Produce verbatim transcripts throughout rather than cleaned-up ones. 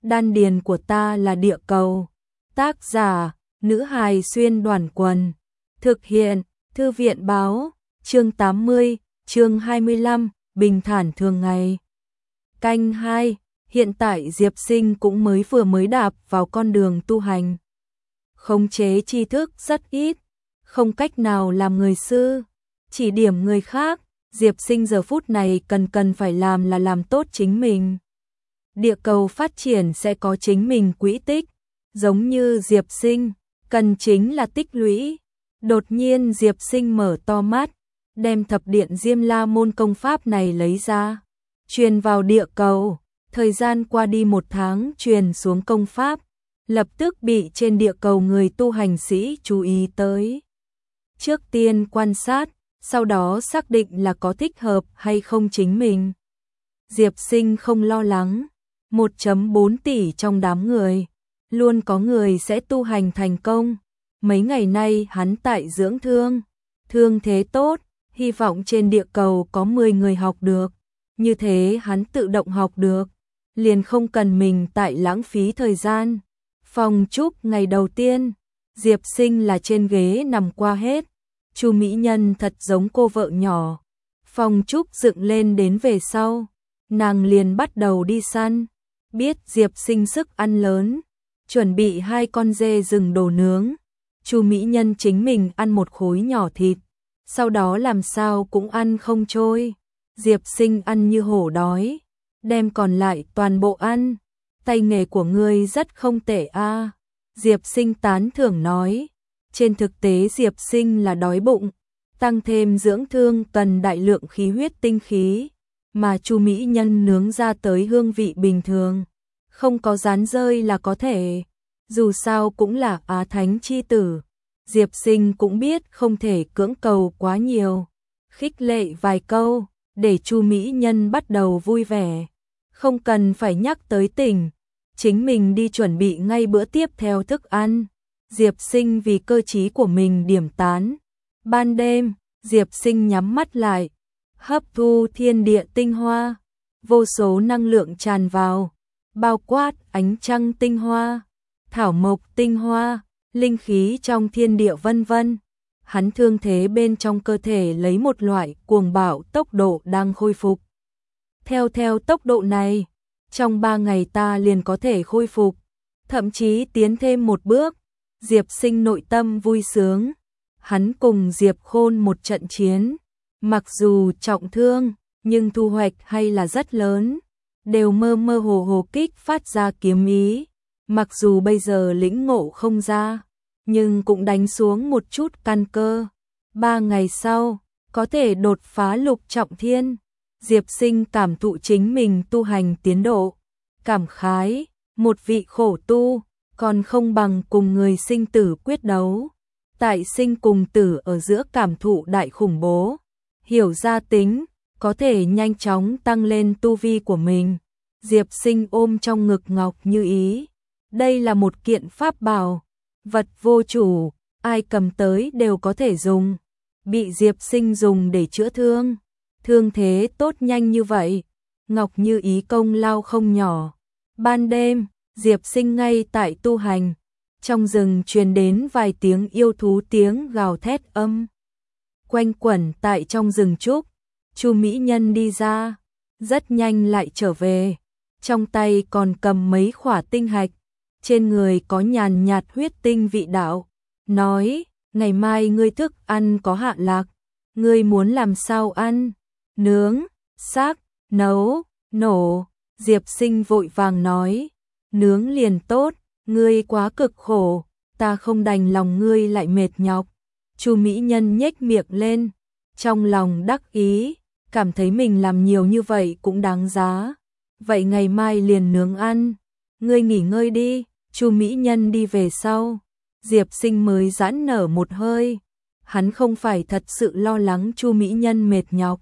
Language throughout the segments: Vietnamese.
Đan điền của ta là địa cầu. Tác giả, nữ hài xuyên đoàn quần. Thực hiện, thư viện báo, chương tám mươi, chương hai mươi lăm, bình thản thường ngày. Canh hai, hiện tại Diệp Sinh cũng mới vừa mới đạp vào con đường tu hành. Khống chế tri thức rất ít, không cách nào làm người sư, chỉ điểm người khác. Diệp Sinh giờ phút này cần cần phải làm là làm tốt chính mình. Địa cầu phát triển sẽ có chính mình quỹ tích, giống như Diệp Sinh, cần chính là tích lũy. Đột nhiên Diệp Sinh mở to mắt, đem thập điện Diêm La môn công pháp này lấy ra, truyền vào địa cầu. Thời gian qua đi một tháng truyền xuống công pháp, lập tức bị trên địa cầu người tu hành sĩ chú ý tới. Trước tiên quan sát, sau đó xác định là có thích hợp hay không chính mình. Diệp Sinh không lo lắng, một phẩy bốn tỷ trong đám người, luôn có người sẽ tu hành thành công. Mấy ngày nay hắn tại dưỡng thương, thương thế tốt, hy vọng trên địa cầu có mười người học được, như thế hắn tự động học được, liền không cần mình tại lãng phí thời gian. Phòng chúc ngày đầu tiên, Diệp Sinh là trên ghế nằm qua hết. Chu mỹ nhân thật giống cô vợ nhỏ. Phòng chúc dựng lên đến về sau, nàng liền bắt đầu đi săn. Biết Diệp Sinh sức ăn lớn, chuẩn bị hai con dê rừng đồ nướng. Chu mỹ nhân chính mình ăn một khối nhỏ thịt, sau đó làm sao cũng ăn không trôi. Diệp Sinh ăn như hổ đói, đem còn lại toàn bộ ăn. Tay nghề của ngươi rất không tệ a. Diệp Sinh tán thưởng nói. Trên thực tế Diệp Sinh là đói bụng, tăng thêm dưỡng thương cần đại lượng khí huyết tinh khí, mà Chu mỹ nhân nướng ra tới hương vị bình thường, không có rán rơi là có thể. Dù sao cũng là Á Thánh chi tử, Diệp Sinh cũng biết không thể cưỡng cầu quá nhiều, khích lệ vài câu để Chu mỹ nhân bắt đầu vui vẻ, không cần phải nhắc tới tỉnh, chính mình đi chuẩn bị ngay bữa tiếp theo thức ăn. Diệp Sinh vì cơ trí của mình điểm tán. Ban đêm, Diệp Sinh nhắm mắt lại, hấp thu thiên địa tinh hoa, vô số năng lượng tràn vào, bao quát ánh trăng tinh hoa, thảo mộc tinh hoa, linh khí trong thiên địa vân vân. Hắn thương thế bên trong cơ thể lấy một loại cuồng bạo tốc độ đang khôi phục. Theo theo tốc độ này, trong ba ngày ta liền có thể khôi phục, thậm chí tiến thêm một bước. Diệp Sinh nội tâm vui sướng, hắn cùng Diệp Khôn một trận chiến, mặc dù trọng thương, nhưng thu hoạch hay là rất lớn, đều mơ mơ hồ hồ kích phát ra kiếm ý, mặc dù bây giờ lĩnh ngộ không ra, nhưng cũng đánh xuống một chút căn cơ. Ba ngày sau, có thể đột phá lục trọng thiên. Diệp Sinh cảm thụ chính mình tu hành tiến độ, cảm khái, một vị khổ tu còn không bằng cùng người sinh tử quyết đấu. Tại sinh cùng tử ở giữa cảm thụ đại khủng bố, hiểu ra tính, có thể nhanh chóng tăng lên tu vi của mình. Diệp Sinh ôm trong ngực ngọc như ý. Đây là một kiện pháp bảo, vật vô chủ, ai cầm tới đều có thể dùng. Bị Diệp Sinh dùng để chữa thương, thương thế tốt nhanh như vậy, ngọc như ý công lao không nhỏ. Ban đêm, Diệp Sinh ngay tại tu hành, trong rừng truyền đến vài tiếng yêu thú tiếng gào thét âm. Quanh quẩn tại trong rừng trúc, Chu mỹ nhân đi ra, rất nhanh lại trở về, trong tay còn cầm mấy khỏa tinh hạch, trên người có nhàn nhạt huyết tinh vị đạo, nói, ngày mai ngươi thức ăn có hạ lạc, ngươi muốn làm sao ăn, nướng, xác, nấu, nổ. Diệp Sinh vội vàng nói, nướng liền tốt, ngươi quá cực khổ, ta không đành lòng ngươi lại mệt nhọc. Chu mỹ nhân nhếch miệng lên, trong lòng đắc ý, cảm thấy mình làm nhiều như vậy cũng đáng giá. Vậy ngày mai liền nướng ăn, ngươi nghỉ ngơi đi. Chu mỹ nhân đi về sau, Diệp Sinh mới giãn nở một hơi. Hắn không phải thật sự lo lắng Chu mỹ nhân mệt nhọc.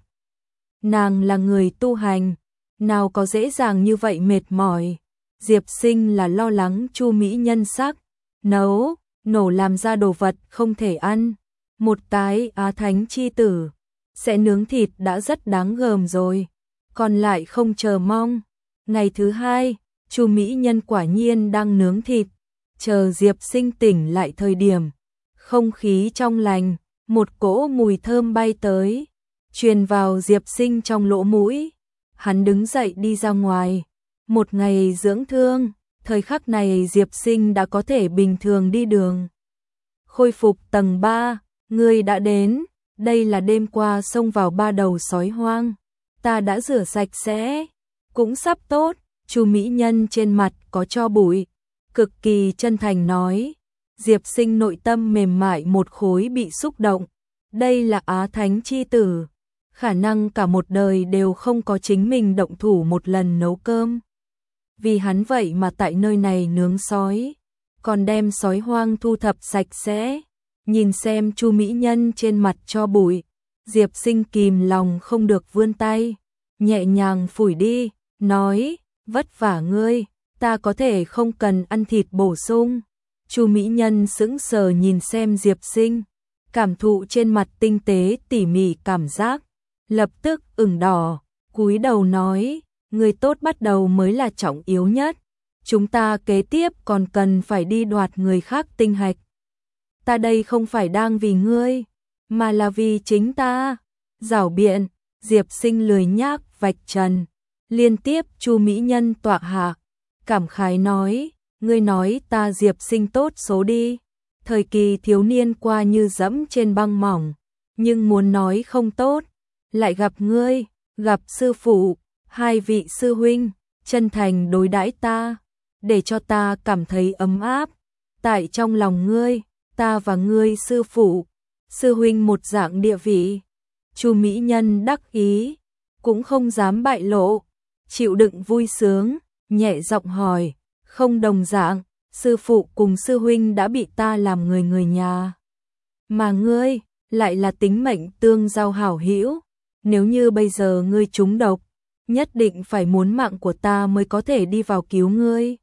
Nàng là người tu hành, nào có dễ dàng như vậy mệt mỏi. Diệp Sinh là lo lắng Chu mỹ nhân sắc, nấu, nổ làm ra đồ vật không thể ăn. Một cái Á Thánh chi tử, sẽ nướng thịt đã rất đáng gờm rồi, còn lại không chờ mong. Ngày thứ hai, Chu mỹ nhân quả nhiên đang nướng thịt, chờ Diệp Sinh tỉnh lại thời điểm, không khí trong lành, một cỗ mùi thơm bay tới, truyền vào Diệp Sinh trong lỗ mũi. Hắn đứng dậy đi ra ngoài, một ngày dưỡng thương, thời khắc này Diệp Sinh đã có thể bình thường đi đường. Khôi phục tầng ba, ngươi đã đến, đây là đêm qua xông vào ba đầu sói hoang, ta đã rửa sạch sẽ, cũng sắp tốt. Chu mỹ nhân trên mặt có tro bụi, cực kỳ chân thành nói. Diệp Sinh nội tâm mềm mại một khối bị xúc động, đây là Á Thánh chi tử, khả năng cả một đời đều không có chính mình động thủ một lần nấu cơm. Vì hắn vậy mà tại nơi này nướng sói, còn đem sói hoang thu thập sạch sẽ. Nhìn xem Chu mỹ nhân trên mặt tro bụi, Diệp Sinh kìm lòng không được vươn tay, nhẹ nhàng phủi đi, nói, vất vả ngươi, ta có thể không cần ăn thịt bổ sung. Chu mỹ nhân sững sờ nhìn xem Diệp Sinh, cảm thụ trên mặt tinh tế tỉ mỉ cảm giác, lập tức ửng đỏ, cúi đầu nói, người tốt bắt đầu mới là trọng yếu nhất, chúng ta kế tiếp còn cần phải đi đoạt người khác tinh hạch. Ta đây không phải đang vì ngươi, mà là vì chính ta. Giảo biện, Diệp Sinh lười nhác vạch trần, liên tiếp Chu mỹ nhân tọa hạ, cảm khái nói, ngươi nói ta Diệp Sinh tốt số đi, thời kỳ thiếu niên qua như dẫm trên băng mỏng, nhưng muốn nói không tốt, lại gặp ngươi, gặp sư phụ, hai vị sư huynh, chân thành đối đãi ta, để cho ta cảm thấy ấm áp, tại trong lòng ngươi, ta và ngươi sư phụ, sư huynh một dạng địa vị. Chu mỹ nhân đắc ý, cũng không dám bại lộ, chịu đựng vui sướng, nhẹ giọng hỏi, không đồng dạng, sư phụ cùng sư huynh đã bị ta làm người người nhà, mà ngươi lại là tính mệnh tương giao hảo hữu, nếu như bây giờ ngươi trúng độc, nhất định phải muốn mạng của ta mới có thể đi vào cứu ngươi.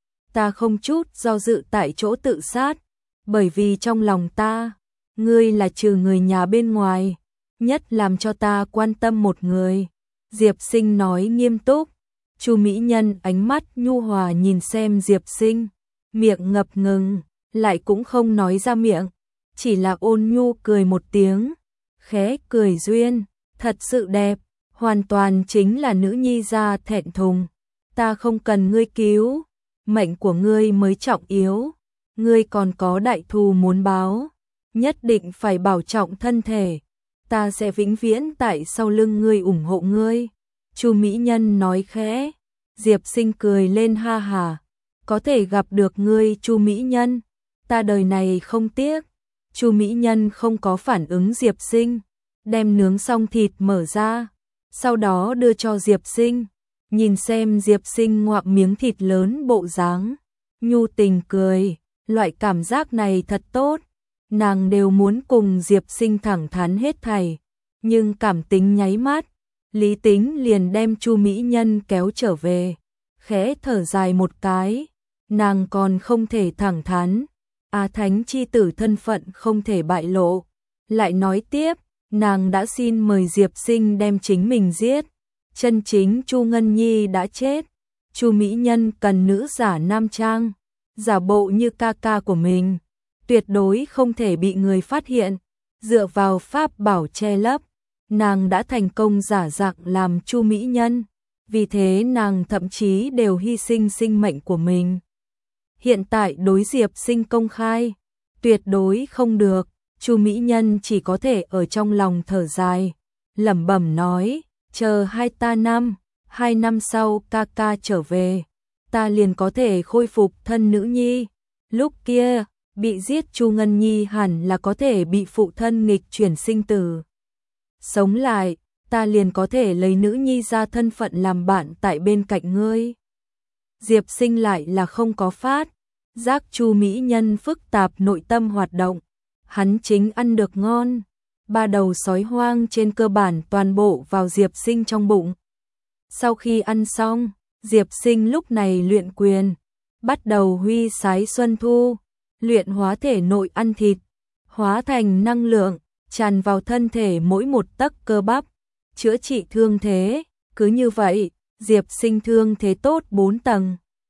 Ta không chút do dự tại chỗ tự sát, bởi vì trong lòng ta, ngươi là trừ người nhà bên ngoài, nhất làm cho ta quan tâm một người. Diệp Sinh nói nghiêm túc. Chu mỹ nhân ánh mắt nhu hòa nhìn xem Diệp Sinh, miệng ngập ngừng, lại cũng không nói ra miệng, chỉ là ôn nhu cười một tiếng, khẽ cười duyên, thật sự đẹp, hoàn toàn chính là nữ nhi gia thẹn thùng. Ta không cần ngươi cứu, mệnh của ngươi mới trọng yếu, ngươi còn có đại thù muốn báo, nhất định phải bảo trọng thân thể, ta sẽ vĩnh viễn tại sau lưng ngươi ủng hộ ngươi. Chu mỹ nhân nói khẽ. Diệp Sinh cười lên ha hà, có thể gặp được ngươi Chu mỹ nhân, ta đời này không tiếc. Chu mỹ nhân không có phản ứng Diệp Sinh, đem nướng xong thịt mở ra, sau đó đưa cho Diệp Sinh, nhìn xem Diệp Sinh ngoạm miếng thịt lớn bộ dáng, nhu tình cười, loại cảm giác này thật tốt, nàng đều muốn cùng Diệp Sinh thẳng thắn hết thảy, nhưng cảm tính nháy mắt, lý tính liền đem Chu mỹ nhân kéo trở về, khẽ thở dài một cái, nàng còn không thể thẳng thắn, Á Thánh chi tử thân phận không thể bại lộ, lại nói tiếp, nàng đã xin mời Diệp Sinh đem chính mình giết, chân chính Chu Ngân Nhi đã chết, Chu mỹ nhân cần nữ giả nam trang, giả bộ như ca ca của mình, tuyệt đối không thể bị người phát hiện, dựa vào pháp bảo che lấp, nàng đã thành công giả dạng làm Chu mỹ nhân, vì thế nàng thậm chí đều hy sinh sinh mệnh của mình. Hiện tại đối Diệp Sinh công khai, tuyệt đối không được, Chu mỹ nhân chỉ có thể ở trong lòng thở dài, lẩm bẩm nói, chờ hai ta năm, hai năm sau ca ca trở về, ta liền có thể khôi phục thân nữ nhi, lúc kia, bị giết Chu Ngân Nhi hẳn là có thể bị phụ thân nghịch chuyển sinh tử. Sống lại, ta liền có thể lấy nữ nhi ra thân phận làm bạn tại bên cạnh ngươi. Diệp Sinh lại là không có phát, giác Chu mỹ nhân phức tạp nội tâm hoạt động, hắn chính ăn được ngon, ba đầu sói hoang trên cơ bản toàn bộ vào Diệp Sinh trong bụng. Sau khi ăn xong, Diệp Sinh lúc này luyện quyền, bắt đầu huy sái xuân thu, luyện hóa thể nội ăn thịt, hóa thành năng lượng, tràn vào thân thể mỗi một tấc cơ bắp, chữa trị thương thế, cứ như vậy, Diệp Sinh thương thế tốt bốn tầng.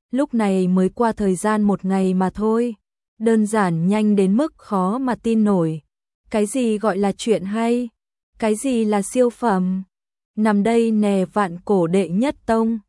lúc này mới qua thời gian một ngày mà thôi. Đơn giản nhanh đến mức khó mà tin nổi. Cái gì gọi là chuyện hay? Cái gì là siêu phẩm? Nằm đây nè vạn cổ đệ nhất tông.